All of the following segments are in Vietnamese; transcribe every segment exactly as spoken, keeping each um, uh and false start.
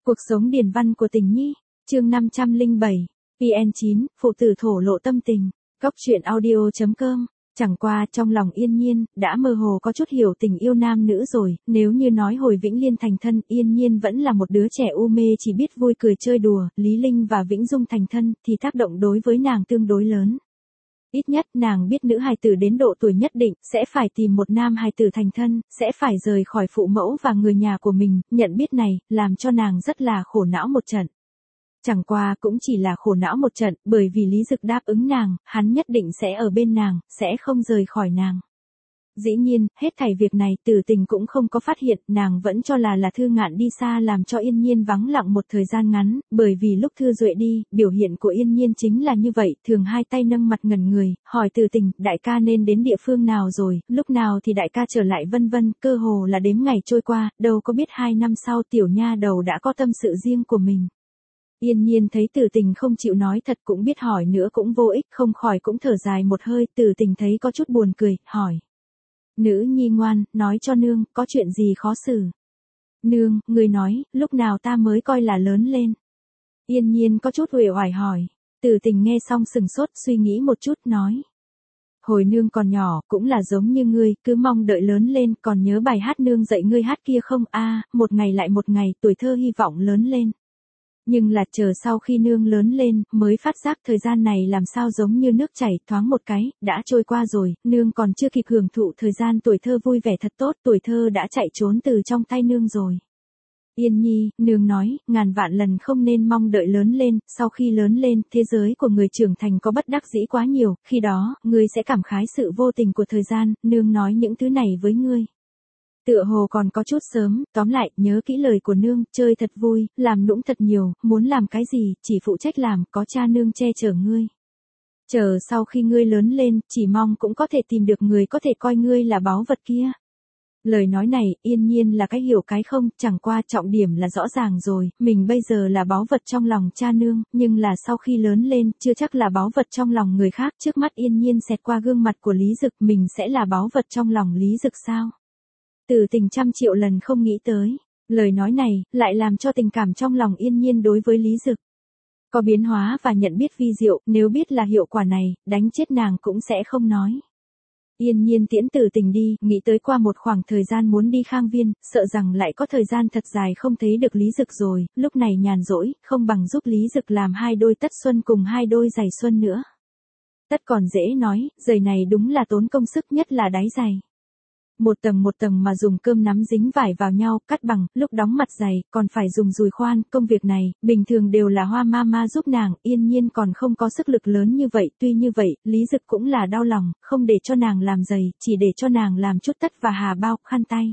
Cuộc sống điển văn của tình nhi, chương năm trăm lẻ bảy, vê en chín, phụ tử thổ lộ tâm tình, góc truyện audio chấm com. Chẳng qua trong lòng Yên Nhiên, đã mơ hồ có chút hiểu tình yêu nam nữ rồi, nếu như nói hồi Vĩnh Liên thành thân, Yên Nhiên vẫn là một đứa trẻ u mê chỉ biết vui cười chơi đùa, Lý Linh và Vĩnh Dung thành thân, thì tác động đối với nàng tương đối lớn. Ít nhất nàng biết nữ hài tử đến độ tuổi nhất định, sẽ phải tìm một nam hài tử thành thân, sẽ phải rời khỏi phụ mẫu và người nhà của mình, nhận biết này, làm cho nàng rất là khổ não một trận. Chẳng qua cũng chỉ là khổ não một trận, bởi vì Lý Dực đáp ứng nàng, hắn nhất định sẽ ở bên nàng, sẽ không rời khỏi nàng. Dĩ nhiên, hết thảy việc này Tử Tình cũng không có phát hiện, nàng vẫn cho là là Thư Ngạn đi xa làm cho Yên Nhiên vắng lặng một thời gian ngắn, bởi vì lúc Thư Duệ đi, biểu hiện của Yên Nhiên chính là như vậy, thường hai tay nâng mặt ngẩn người, hỏi Tử Tình, đại ca nên đến địa phương nào rồi, lúc nào thì đại ca trở lại vân vân, cơ hồ là đếm ngày trôi qua, đâu có biết hai năm sau tiểu nha đầu đã có tâm sự riêng của mình. Yên Nhiên thấy Tử Tình không chịu nói thật cũng biết hỏi nữa cũng vô ích, không khỏi cũng thở dài một hơi, Tử Tình thấy có chút buồn cười, hỏi. Nữ nhi ngoan, nói cho nương, có chuyện gì khó xử? Nương, người nói, lúc nào ta mới coi là lớn lên? Yên Nhiên có chút uể oải hỏi. Tử Tình nghe xong sừng sốt suy nghĩ một chút nói. Hồi nương còn nhỏ, cũng là giống như ngươi, cứ mong đợi lớn lên, còn nhớ bài hát nương dạy ngươi hát kia không? A, à, một ngày lại một ngày, tuổi thơ hy vọng lớn lên. Nhưng là chờ sau khi nương lớn lên, mới phát giác thời gian này làm sao giống như nước chảy, thoáng một cái, đã trôi qua rồi, nương còn chưa kịp hưởng thụ thời gian tuổi thơ vui vẻ thật tốt, tuổi thơ đã chạy trốn từ trong tay nương rồi. Yên Nhi, nương nói, ngàn vạn lần không nên mong đợi lớn lên, sau khi lớn lên, thế giới của người trưởng thành có bất đắc dĩ quá nhiều, khi đó, ngươi sẽ cảm khái sự vô tình của thời gian, nương nói những thứ này với ngươi. Tựa hồ còn có chút sớm, tóm lại, nhớ kỹ lời của nương, chơi thật vui, làm nũng thật nhiều, muốn làm cái gì, chỉ phụ trách làm, có cha nương che chở ngươi. Chờ sau khi ngươi lớn lên, chỉ mong cũng có thể tìm được người có thể coi ngươi là báu vật kia. Lời nói này, Yên Nhiên là cái hiểu cái không, chẳng qua trọng điểm là rõ ràng rồi, mình bây giờ là báu vật trong lòng cha nương, nhưng là sau khi lớn lên, chưa chắc là báu vật trong lòng người khác, trước mắt Yên Nhiên xẹt qua gương mặt của Lý Dực, mình sẽ là báu vật trong lòng Lý Dực sao? Tử Tình trăm triệu lần không nghĩ tới, lời nói này, lại làm cho tình cảm trong lòng Yên Nhiên đối với Lý Dực có biến hóa và nhận biết vi diệu, nếu biết là hiệu quả này, đánh chết nàng cũng sẽ không nói. Yên Nhiên tiễn Tử Tình đi, nghĩ tới qua một khoảng thời gian muốn đi Khang Viên, sợ rằng lại có thời gian thật dài không thấy được Lý Dực rồi, lúc này nhàn rỗi, không bằng giúp Lý Dực làm hai đôi tất xuân cùng hai đôi giày xuân nữa. Tất còn dễ nói, giày này đúng là tốn công sức nhất là đáy giày. Một tầng một tầng mà dùng cơm nắm dính vải vào nhau, cắt bằng, lúc đóng mặt giày, còn phải dùng dùi khoan, công việc này, bình thường đều là Hoa Mama giúp nàng, Yên Nhiên còn không có sức lực lớn như vậy, tuy như vậy, Lý Dực cũng là đau lòng, không để cho nàng làm giày, chỉ để cho nàng làm chút tất và hà bao, khăn tay.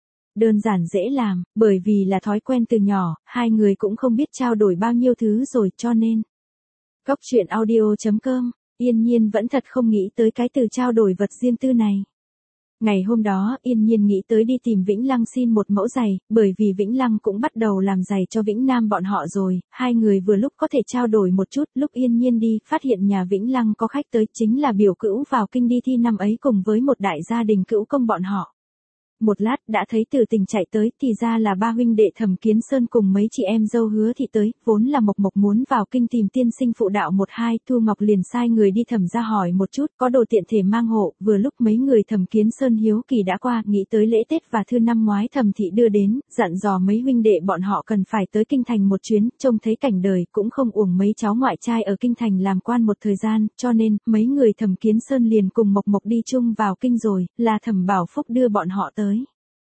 Đơn giản dễ làm, bởi vì là thói quen từ nhỏ, hai người cũng không biết trao đổi bao nhiêu thứ rồi, cho nên. Góc truyện audio chấm com, Yên Nhiên vẫn thật không nghĩ tới cái từ trao đổi vật riêng tư này. Ngày hôm đó, Yên Nhiên nghĩ tới đi tìm Vĩnh Lăng xin một mẫu giày, bởi vì Vĩnh Lăng cũng bắt đầu làm giày cho Vĩnh Nam bọn họ rồi, hai người vừa lúc có thể trao đổi một chút, lúc Yên Nhiên đi, phát hiện nhà Vĩnh Lăng có khách tới, chính là biểu cữu vào kinh đi thi năm ấy cùng với một đại gia đình cữu công bọn họ. Một lát, đã thấy Tử Tình chạy tới, thì ra là ba huynh đệ Thẩm Kiến Sơn cùng mấy chị em dâu Hứa Thị tới, vốn là Mộc Mộc muốn vào kinh tìm tiên sinh phụ đạo một hai, Thu Ngọc liền sai người đi Thẩm ra hỏi một chút, có đồ tiện thể mang hộ, vừa lúc mấy người Thẩm Kiến Sơn hiếu kỳ đã qua, nghĩ tới lễ Tết và thư năm ngoái Thẩm Thị đưa đến, dặn dò mấy huynh đệ bọn họ cần phải tới kinh thành một chuyến, trông thấy cảnh đời, cũng không uổng mấy cháu ngoại trai ở kinh thành làm quan một thời gian, cho nên, mấy người Thẩm Kiến Sơn liền cùng Mộc Mộc đi chung vào kinh rồi, là Thẩm Bảo Phúc đưa bọn họ tới.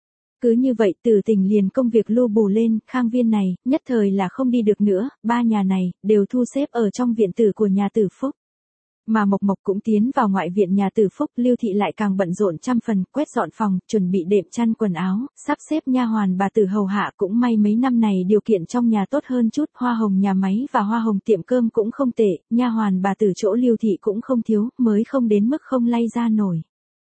Cứ như vậy Tử Tình liền công việc lu bù lên, Khang Viên này, nhất thời là không đi được nữa, ba nhà này, đều thu xếp ở trong viện tử của nhà Tử Phúc. Mà Mộc Mộc cũng tiến vào ngoại viện nhà Tử Phúc, Lưu Thị lại càng bận rộn trăm phần, quét dọn phòng, chuẩn bị đệm chăn quần áo, sắp xếp nha hoàn bà tử hầu hạ, cũng may mấy năm này điều kiện trong nhà tốt hơn chút, hoa hồng nhà máy và hoa hồng tiệm cơm cũng không tệ, nha hoàn bà tử chỗ Lưu Thị cũng không thiếu, mới không đến mức không lay ra nổi.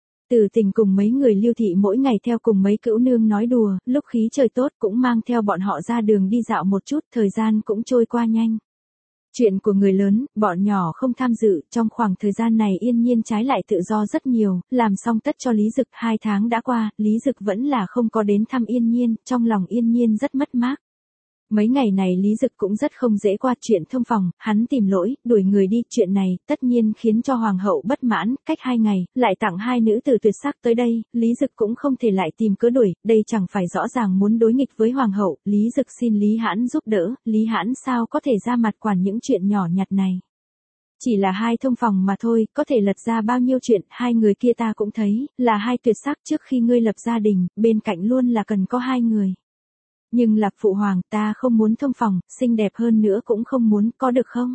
Tử Tình cùng mấy người Lưu Thị mỗi ngày theo cùng mấy cữu nương nói đùa, lúc khí trời tốt cũng mang theo bọn họ ra đường đi dạo một chút, thời gian cũng trôi qua nhanh. Chuyện của người lớn, bọn nhỏ không tham dự, trong khoảng thời gian này Yên Nhiên trái lại tự do rất nhiều, làm xong tất cho Lý Dực, hai tháng đã qua, Lý Dực vẫn là không có đến thăm Yên Nhiên, trong lòng Yên Nhiên rất mất mát. Mấy ngày này Lý Dực cũng rất không dễ qua chuyện thông phòng, hắn tìm lỗi, đuổi người đi, chuyện này, tất nhiên khiến cho hoàng hậu bất mãn, cách hai ngày, lại tặng hai nữ tử tuyệt sắc tới đây, Lý Dực cũng không thể lại tìm cớ đuổi, đây chẳng phải rõ ràng muốn đối nghịch với hoàng hậu, Lý Dực xin Lý Hãn giúp đỡ, Lý Hãn sao có thể ra mặt quản những chuyện nhỏ nhặt này. Chỉ là hai thông phòng mà thôi, có thể lật ra bao nhiêu chuyện, hai người kia ta cũng thấy, là hai tuyệt sắc, trước khi ngươi lập gia đình, bên cạnh luôn là cần có hai người. Nhưng Lạc phụ hoàng, ta không muốn thông phòng, xinh đẹp hơn nữa cũng không muốn, có được không?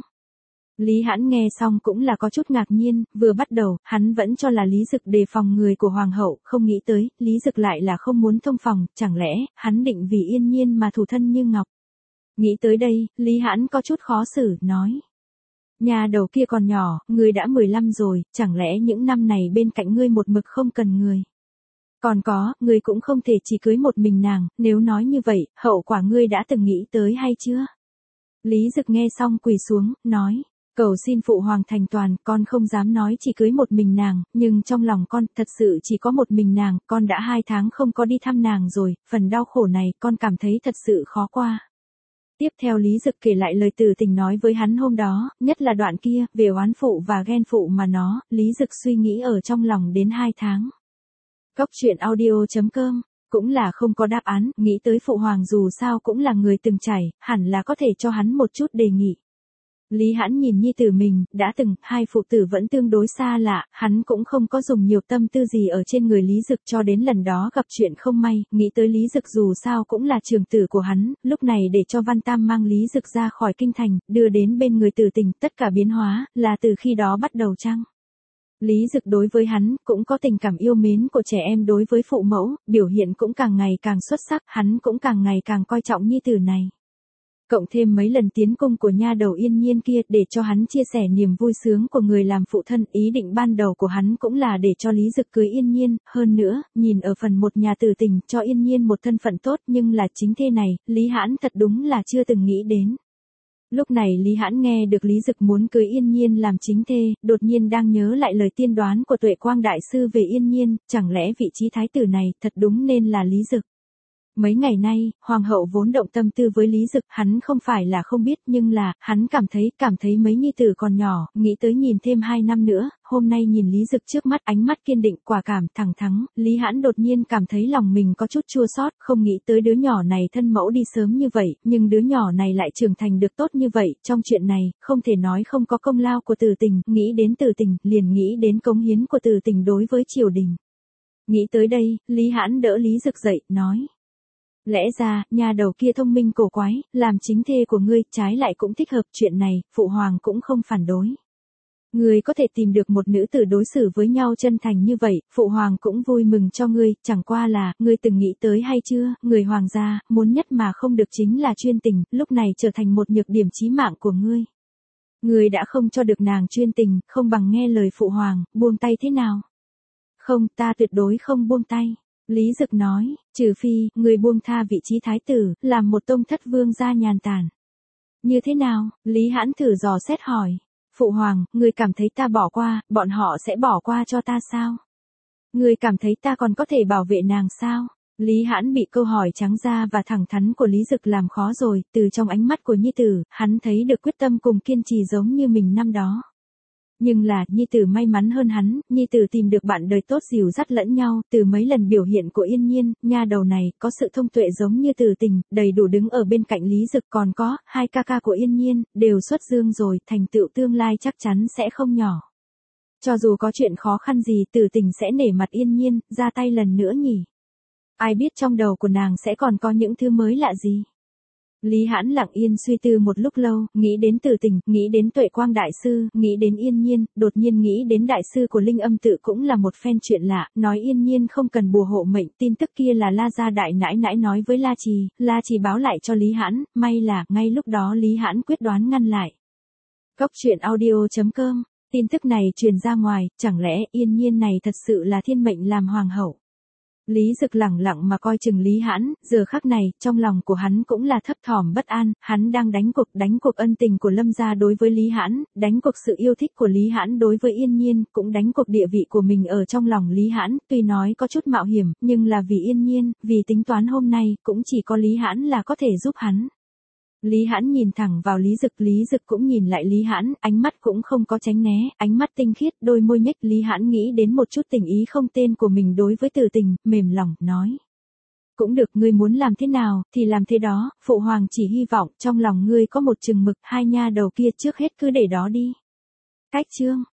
Lý Hãn nghe xong cũng là có chút ngạc nhiên, vừa bắt đầu, hắn vẫn cho là Lý Dực đề phòng người của hoàng hậu, không nghĩ tới, Lý Dực lại là không muốn thông phòng, chẳng lẽ, hắn định vì Yên Nhiên mà thủ thân như ngọc. Nghĩ tới đây, Lý Hãn có chút khó xử, nói. Nhà đầu kia còn nhỏ, ngươi đã mười lăm rồi, chẳng lẽ những năm này bên cạnh ngươi một mực không cần người. Còn có, ngươi cũng không thể chỉ cưới một mình nàng, nếu nói như vậy, hậu quả ngươi đã từng nghĩ tới hay chưa? Lý Dực nghe xong quỳ xuống, nói, cầu xin phụ hoàng thành toàn, con không dám nói chỉ cưới một mình nàng, nhưng trong lòng con, thật sự chỉ có một mình nàng, con đã hai tháng không có đi thăm nàng rồi, phần đau khổ này, con cảm thấy thật sự khó qua. Tiếp theo Lý Dực kể lại lời từ tình nói với hắn hôm đó, nhất là đoạn kia, về oán phụ và ghen phụ mà nó, Lý Dực suy nghĩ ở trong lòng đến hai tháng. Góc truyện audio chấm com, cũng là không có đáp án, nghĩ tới phụ hoàng dù sao cũng là người từng trải, hẳn là có thể cho hắn một chút đề nghị. Lý Hãn nhìn nhi tử mình, đã từng, hai phụ tử vẫn tương đối xa lạ, hắn cũng không có dùng nhiều tâm tư gì ở trên người Lý Dực cho đến lần đó gặp chuyện không may, nghĩ tới Lý Dực dù sao cũng là trường tử của hắn, lúc này để cho Văn Tam mang Lý Dực ra khỏi kinh thành, đưa đến bên người Tử Tình, tất cả biến hóa, là từ khi đó bắt đầu chăng? Lý Dực đối với hắn, cũng có tình cảm yêu mến của trẻ em đối với phụ mẫu, biểu hiện cũng càng ngày càng xuất sắc, hắn cũng càng ngày càng coi trọng nhi tử này. Cộng thêm mấy lần tiến cung của nha đầu Yên Nhiên kia để cho hắn chia sẻ niềm vui sướng của người làm phụ thân, ý định ban đầu của hắn cũng là để cho Lý Dực cưới Yên Nhiên, hơn nữa, nhìn ở phần một nhà Tử Tình cho Yên Nhiên một thân phận tốt nhưng là chính thê này, Lý Hãn thật đúng là chưa từng nghĩ đến. Lúc này Lý Hãn nghe được Lý Dực muốn cưới Yên Nhiên làm chính thê, đột nhiên đang nhớ lại lời tiên đoán của Tuệ Quang Đại Sư về Yên Nhiên, chẳng lẽ vị trí thái tử này thật đúng nên là Lý Dực. Mấy ngày nay, hoàng hậu vốn động tâm tư với Lý Dực, hắn không phải là không biết nhưng là, hắn cảm thấy, cảm thấy mấy nhi tử còn nhỏ, nghĩ tới nhìn thêm hai năm nữa, hôm nay nhìn Lý Dực trước mắt ánh mắt kiên định, quả cảm, thẳng thắn, Lý Hãn đột nhiên cảm thấy lòng mình có chút chua xót, không nghĩ tới đứa nhỏ này thân mẫu đi sớm như vậy, nhưng đứa nhỏ này lại trưởng thành được tốt như vậy, trong chuyện này, không thể nói không có công lao của Từ Tình, nghĩ đến Từ Tình, liền nghĩ đến cống hiến của Từ Tình đối với triều đình. Nghĩ tới đây, Lý Hãn đỡ Lý Dực dậy, nói. Lẽ ra, nhà đầu kia thông minh cổ quái, làm chính thê của ngươi, trái lại cũng thích hợp chuyện này, phụ hoàng cũng không phản đối. Ngươi có thể tìm được một nữ tử đối xử với nhau chân thành như vậy, phụ hoàng cũng vui mừng cho ngươi, chẳng qua là, ngươi từng nghĩ tới hay chưa, người hoàng gia, muốn nhất mà không được chính là chuyên tình, lúc này trở thành một nhược điểm chí mạng của ngươi. Ngươi đã không cho được nàng chuyên tình, không bằng nghe lời phụ hoàng, buông tay thế nào? Không, ta tuyệt đối không buông tay. Lý Dực nói, trừ phi, người buông tha vị trí thái tử, làm một tông thất vương gia nhàn tản. Như thế nào? Lý Hãn thử dò xét hỏi. Phụ hoàng, người cảm thấy ta bỏ qua, bọn họ sẽ bỏ qua cho ta sao? Người cảm thấy ta còn có thể bảo vệ nàng sao? Lý Hãn bị câu hỏi trắng ra và thẳng thắn của Lý Dực làm khó rồi, từ trong ánh mắt của nhi tử, hắn thấy được quyết tâm cùng kiên trì giống như mình năm đó. Nhưng là, nhi tử may mắn hơn hắn, nhi tử tìm được bạn đời tốt dìu dắt lẫn nhau, từ mấy lần biểu hiện của Yên Nhiên, nha đầu này, có sự thông tuệ giống như Từ Tình, đầy đủ đứng ở bên cạnh Lý Dực, còn có, hai ca ca của Yên Nhiên, đều xuất dương rồi, thành tựu tương lai chắc chắn sẽ không nhỏ. Cho dù có chuyện khó khăn gì, Từ Tình sẽ nể mặt Yên Nhiên, ra tay lần nữa nhỉ. Ai biết trong đầu của nàng sẽ còn có những thứ mới lạ gì. Lý Hãn lặng yên suy tư một lúc lâu, nghĩ đến Từ Tình, nghĩ đến Tuệ Quang Đại Sư, nghĩ đến Yên Nhiên, đột nhiên nghĩ đến Đại Sư của Linh Âm Tự cũng là một phen chuyện lạ, nói Yên Nhiên không cần bùa hộ mệnh, tin tức kia là La Gia Đại Nãi Nãi nói với La Trì, La Trì báo lại cho Lý Hãn, may là, ngay lúc đó Lý Hãn quyết đoán ngăn lại. Góc truyện audio chấm com, tin tức này truyền ra ngoài, chẳng lẽ Yên Nhiên này thật sự là thiên mệnh làm hoàng hậu? Lý Dực lẳng lặng mà coi chừng Lý Hãn, giờ khắc này, trong lòng của hắn cũng là thấp thỏm bất an, hắn đang đánh cuộc, đánh cuộc ân tình của Lâm gia đối với Lý Hãn, đánh cuộc sự yêu thích của Lý Hãn đối với Yên Nhiên, cũng đánh cuộc địa vị của mình ở trong lòng Lý Hãn, tuy nói có chút mạo hiểm, nhưng là vì Yên Nhiên, vì tính toán hôm nay, cũng chỉ có Lý Hãn là có thể giúp hắn. Lý Hãn nhìn thẳng vào Lý Dực, Lý Dực cũng nhìn lại Lý Hãn, ánh mắt cũng không có tránh né, ánh mắt tinh khiết, đôi môi nhếch. Lý Hãn nghĩ đến một chút tình ý không tên của mình đối với Từ Tình, mềm lòng, nói. Cũng được, ngươi muốn làm thế nào, thì làm thế đó, phụ hoàng chỉ hy vọng trong lòng ngươi có một chừng mực, hai nha đầu kia trước hết cứ để đó đi. Cách chương.